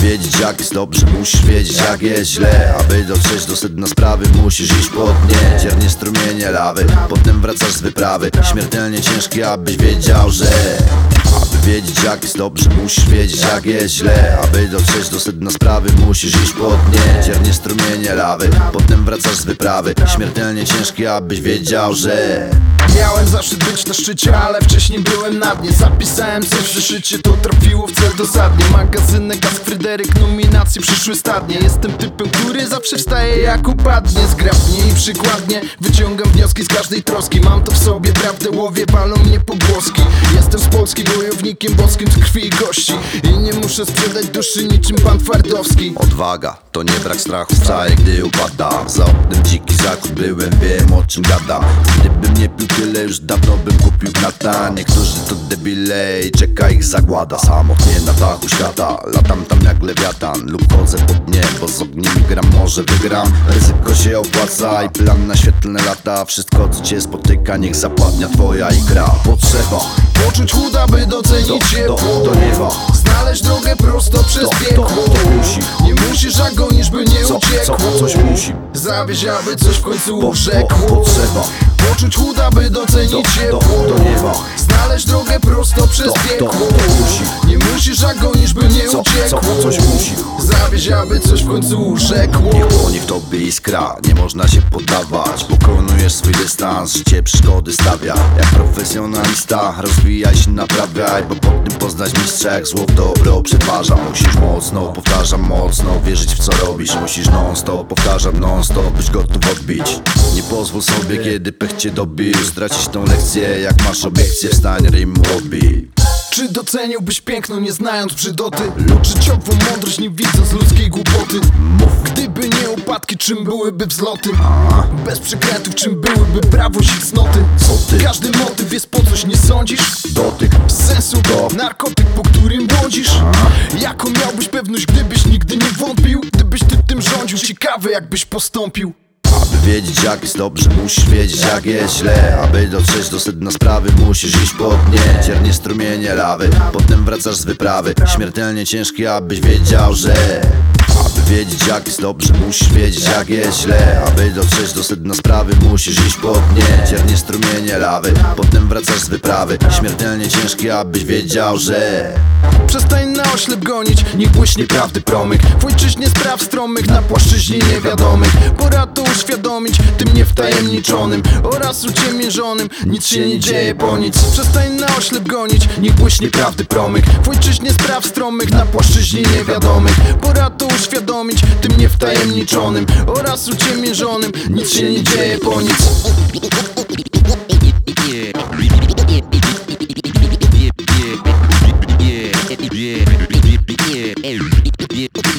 wiedzieć jak jest dobrze, musisz wiedzieć jak jest źle. Aby dotrzeć do sedna sprawy, musisz iść po dnie. Ciernie strumienie lawy, potem wracasz z wyprawy. Śmiertelnie ciężki, abyś wiedział, że aby wiedzieć jak jest dobrze, musisz wiedzieć jak jest źle. Aby dotrzeć do sedna sprawy, musisz iść po dnie. Ciernie strumienie lawy, potem wracasz z wyprawy. Śmiertelnie ciężki, abyś wiedział, że miałem zawsze być na szczycie, ale wcześniej byłem na dnie. Zapisałem coś w zeszycie, to trafiło w cel dosadnie. Magazynek, Gaz, Fryderyk, nominacje przyszły stadnie. Jestem typem, który zawsze wstaje jak upadnie. Zgrabnie i przykładnie wyciągam wnioski z każdej troski. Mam to w sobie, prawdę łowię, palą mnie pogłoski. Jestem z Polski, wojownikiem boskim z krwi i kości. I nie muszę sprzedać duszy niczym pan Twardowski. odwaga to nie brak strachu wcale, gdy upada. Za oknem dziki zachód byłem, wiem o czym gadam. Gdybym nie pił tyle, już dawno bym kupił gnata. Niektórzy to debile i czeka ich zagłada. Samotnie na dachu świata, latam tam jak lewiatan. Lub chodzę pod niebo, z ogniem gram, może wygram. Ryzyko się opłaca i plan na świetlne lata. Wszystko co cię spotyka, niech zapładnia twoja ikra. Potrzeba poczuć chłód, aby docenić ciepło do nieba. Znaleźć drogę prosto przez piekło. To musi. Nie musisz, a gonisz, by nie uciekło. Coś musi. Zawieź, aby coś w końcu urzekło. Potrzeba Poczuć chłód, aby docenić ciepło. do nieba. Znaleźć drogę prosto przez piekło. musi. Nie musisz, a gonisz, by nie uciekło. Coś musi. Zawieź, aby coś w końcu urzekło. Niech płonie w tobie iskra, nie można się poddawać. Pokonujesz swój dystans, życie przeszkody stawia. Jak profesjonalista, rozwijaj się, naprawiaj. Bo po tym poznać mistrza, jak zło w dobro przetwarza. Musisz mocno, powtarzam mocno, wierzyć w co robisz. Musisz non stop, powtarzam non stop, być gotów odbić. Nie pozwól sobie, kiedy pech cię dobił, stracić tą lekcję, jak masz obiekcję, wstań, rym odbij. Czy doceniłbyś piękno, nie znając brzydoty? Lub życiową mądrość, nie widząc ludzkiej głupoty? Mów. Gdyby nie upadki, czym byłyby wzloty? Bez przekrętów, czym byłyby brawość i cnoty? Co ty? Każdy motyw jest po coś, nie sądzisz? Dotyk. Sensu To. narkotyk, po którym błądzisz? Jaką miałbyś pewność, gdybyś nigdy nie wątpił? Gdybyś ty tym rządził, ciekawe jakbyś postąpił. Aby wiedzieć jak jest dobrze, musisz wiedzieć jak jest źle. Aby dotrzeć do sedna sprawy, musisz iść po dnie. Ciernie strumienie lawy, potem wracasz z wyprawy. Śmiertelnie ciężki, abyś wiedział, że aby wiedzieć jak jest dobrze, musisz wiedzieć jak jest źle. Aby dotrzeć do sedna sprawy, musisz iść po dnie. Ciernie strumienie lawy, potem wracasz z wyprawy. Śmiertelnie ciężki, abyś wiedział, że Przestań na oślep gonić, niech błyśnie prawdy promyk. W ojczyźnie spraw stromych, na płaszczyźnie niewiadomych. Pora to uświadomić tym niewtajemniczonym oraz uciemiężonym. Nic się nie dzieje po nic. Przestań na oślep gonić, niech błyśnie prawdy promyk. W ojczyźnie spraw stromych, na płaszczyźnie niewiadomych. Pora to uświadomić tym niewtajemniczonym oraz uciemiężonym. Nic się nie dzieje po nic. Yeah.